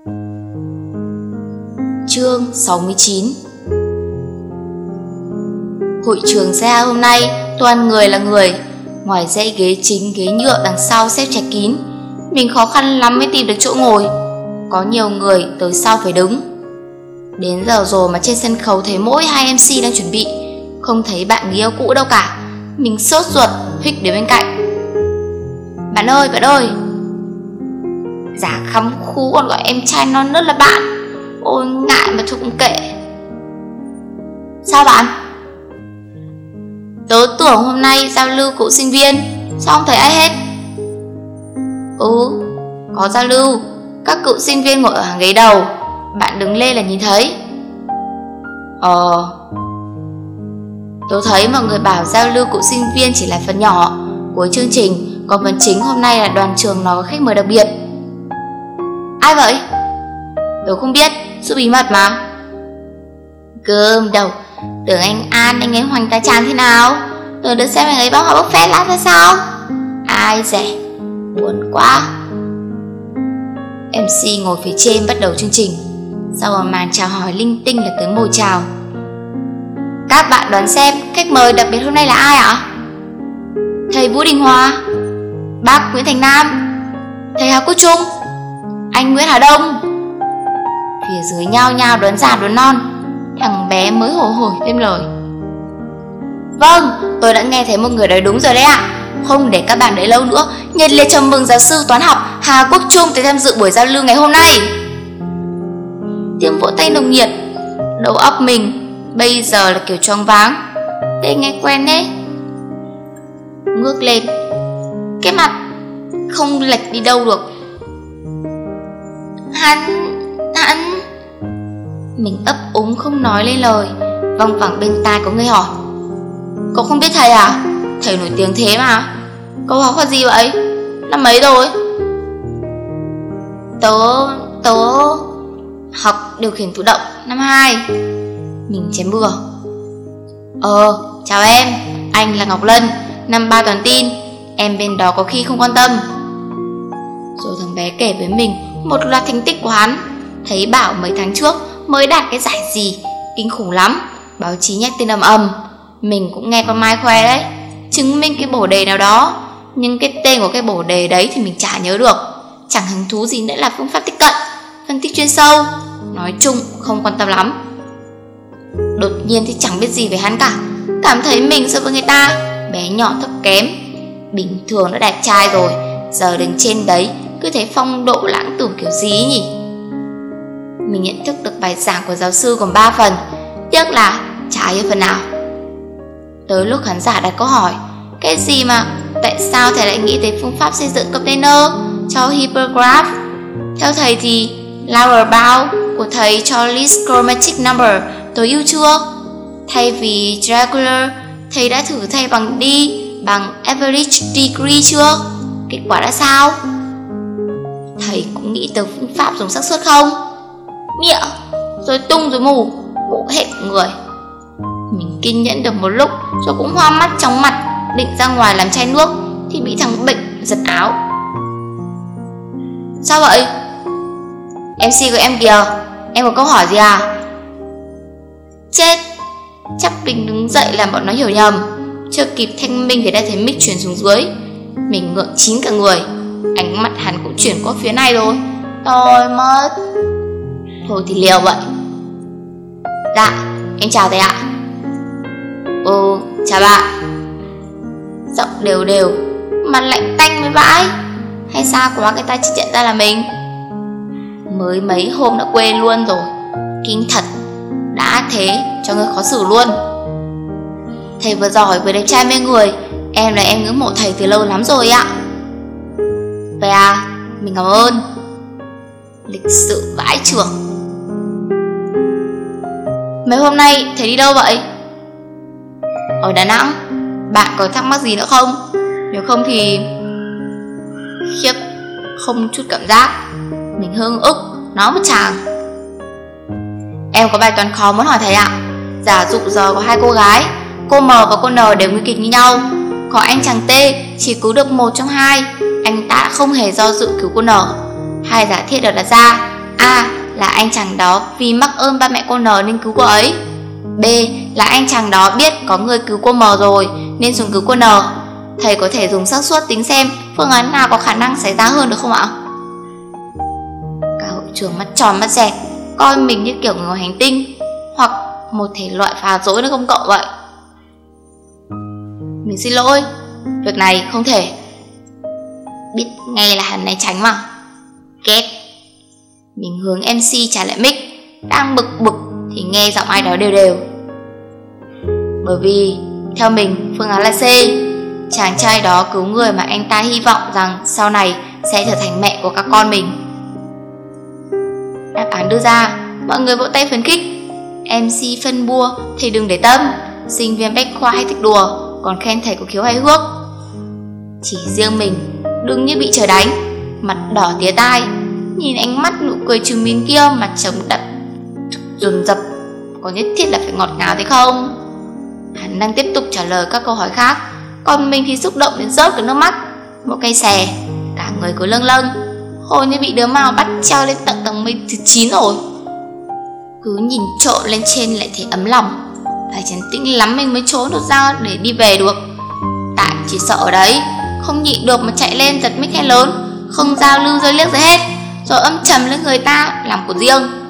Chương 69. Hội trường xe hôm nay toàn người là người. Ngoài dãy ghế chính, ghế nhựa đằng sau xếp chặt kín. Mình khó khăn lắm mới tìm được chỗ ngồi. Có nhiều người tới sau phải đứng. Đến giờ rồi mà trên sân khấu thấy mỗi hai MC đang chuẩn bị, không thấy bạn người yêu cũ đâu cả. Mình sốt ruột huých đến bên cạnh. Bạn ơi. Giả khăm khú còn gọi em trai non nớt là bạn. Ôi ngại mà thôi cũng kệ. Sao bạn? Tớ tưởng hôm nay giao lưu cựu sinh viên, sao không thấy ai hết? Có giao lưu. Các cựu sinh viên ngồi ở hàng ghế đầu, bạn đứng lên là nhìn thấy. Tớ thấy mọi người bảo giao lưu cựu sinh viên chỉ là phần nhỏ của chương trình, còn phần chính hôm nay là đoàn trường nó có khách mời đặc biệt. Ai vậy? Tớ không biết, giữ bí mật mà. Gơm đầu, tưởng anh An anh ấy hoành tá tràng thế nào. Tớ được xem anh ấy bóc họ bốc phét lát ra sao. Ai dè, buồn quá. MC ngồi phía trên bắt đầu chương trình. Sau một màn chào hỏi linh tinh là tới mồi chào. Các bạn đoán xem khách mời đặc biệt hôm nay là ai ạ? Thầy Vũ Đình Hòa, bác Nguyễn Thành Nam, thầy Hà Quốc Trung, anh Nguyễn Hà Đông. Phía dưới nhao nhao đoán già đoán non. Thằng bé mới hổ hổi thêm lời. Vâng, tôi đã nghe thấy một người nói đúng rồi đấy ạ. Không để các bạn đợi lâu nữa, nhiệt liệt chào mừng giáo sư toán học Hà Quốc Trung tới tham dự buổi giao lưu ngày hôm nay. Tiếng vỗ tay nồng nhiệt. Đầu óc mình bây giờ là kiểu choáng váng. Tên nghe quen đấy. Ngước lên, cái mặt không lệch đi đâu được. Hắn Mình ấp úng không nói lên lời. Văng vẳng bên tai có người hỏi. Cậu không biết thầy à? Thầy nổi tiếng thế mà. Cậu học khoa gì vậy? Năm mấy rồi? Tớ học điều khiển tự động năm 2. Mình chém bừa. Chào em, anh là Ngọc Lân, năm 3 toán tin. Em bên đó có khi không quan tâm. Rồi thằng bé kể với mình một loạt thành tích của hắn. Thấy bảo mấy tháng trước mới đạt cái giải gì kinh khủng lắm, báo chí nhắc tên ầm ầm. Mình cũng nghe con Mai khoe đấy, chứng minh cái bổ đề nào đó. Nhưng cái tên của cái bổ đề đấy thì mình chả nhớ được. Chẳng hứng thú gì nữa là phương pháp tiếp cận, phân tích chuyên sâu. Nói chung không quan tâm lắm. Đột nhiên thì chẳng biết gì về hắn cả. Cảm thấy mình so với người ta bé nhỏ thấp kém. Bình thường đã đẹp trai rồi, giờ đứng trên đấy cứ thấy phong độ lãng tử kiểu gì nhỉ. Mình nhận thức được bài giảng của giáo sư gồm 3 phần, tiếc là chả hiểu phần nào. Tới lúc khán giả đặt câu hỏi, cái gì mà tại sao thầy lại nghĩ tới phương pháp xây dựng container cho hypergraph? Theo thầy thì lower bound của thầy cho least chromatic number tối ưu chưa? Thay vì regular, thầy đã thử thay bằng D bằng average degree chưa? Kết quả đã sao? Thầy cũng nghĩ tới phương pháp dùng xác suất không? Mịa, rồi tung rồi mù, bộ hết người. Mình kiên nhẫn được một lúc rồi cũng hoa mắt chóng mặt, định ra ngoài làm chai nước thì bị thằng Bệnh giật áo. Sao vậy? MC của em kìa, em có câu hỏi gì à? Chết, chắc mình đứng dậy làm bọn nó hiểu nhầm. Chưa kịp thanh minh thì đã thấy mic chuyển xuống dưới. Mình ngượng chín cả người. Ánh mắt hắn cũng chuyển qua phía này rồi. Tôi mất. Thôi thì liều vậy. Dạ, em chào thầy ạ. Chào bạn. Giọng đều đều, mặt lạnh tanh với vãi. Hay xa quá người ta chỉ nhận ra là mình. Mới mấy hôm đã quên luôn rồi. Kinh thật. Đã thế cho người khó xử luôn. Thầy vừa giỏi vừa đẹp trai mê người. Em là em ngưỡng mộ thầy từ lâu lắm rồi ạ. Vậy à, mình cảm ơn. Lịch sự vãi chưởng. Mấy hôm nay thầy đi đâu vậy? Ở Đà Nẵng. Bạn có thắc mắc gì nữa không? Nếu không thì... Khiếp, không chút cảm giác. Mình hưng ức, nói một tràng. Em có bài toán khó muốn hỏi thầy ạ. Giả dụ giờ có hai cô gái, cô M và cô N đều nguy kịch như nhau. Có anh chàng T chỉ cứu được một trong hai, anh ta không hề do dự cứu cô N. Hai giả thiết được đặt ra. A là anh chàng đó vì mắc ơn ba mẹ cô N nên cứu cô ấy. B là anh chàng đó biết có người cứu cô M rồi nên xuống cứu cô N. Thầy có thể dùng xác suất tính xem phương án nào có khả năng xảy ra hơn được không ạ? Cả hội trường mắt tròn mắt dẹt, coi mình như kiểu người ngoài hành tinh hoặc một thể loại phá rối nơi công cộng vậy. Mình xin lỗi, việc này không thể. Biết ngay là hắn né tránh mà. Két. Mình hướng MC trả lại mic, đang bực bực thì nghe giọng ai đó đều đều. Bởi vì theo mình phương án là C. Chàng trai đó cứu người mà anh ta hy vọng rằng sau này sẽ trở thành mẹ của các con mình. Đáp án đưa ra, mọi người vỗ tay phấn khích. MC phân bua thì đừng để tâm. Sinh viên bách khoa hay thích đùa, còn khen thầy có khiếu hài hước. Chỉ riêng mình đừng như bị trời đánh, mặt đỏ tía tai, nhìn ánh mắt nụ cười trừng mìn kia mà chống đập dồn dập. Có nhất thiết là phải ngọt ngào thế không? Hắn đang tiếp tục trả lời các câu hỏi khác, còn mình thì xúc động đến rớt cả nước mắt. Một cây xè, cả người cứ lâng lâng, hầu như bị đứa Mao bắt treo lên tận tầng mây thứ 9 rồi. Cứ nhìn trộn lên trên lại thấy ấm lòng. Phải trấn tĩnh lắm mình mới trốn được ra để đi về được. Tại chỉ sợ ở đấy, không nhịn được mà chạy lên giật mic hét lớn, không giao lưu rơi liếc gì hết, rồi âm trầm lên người ta làm của riêng.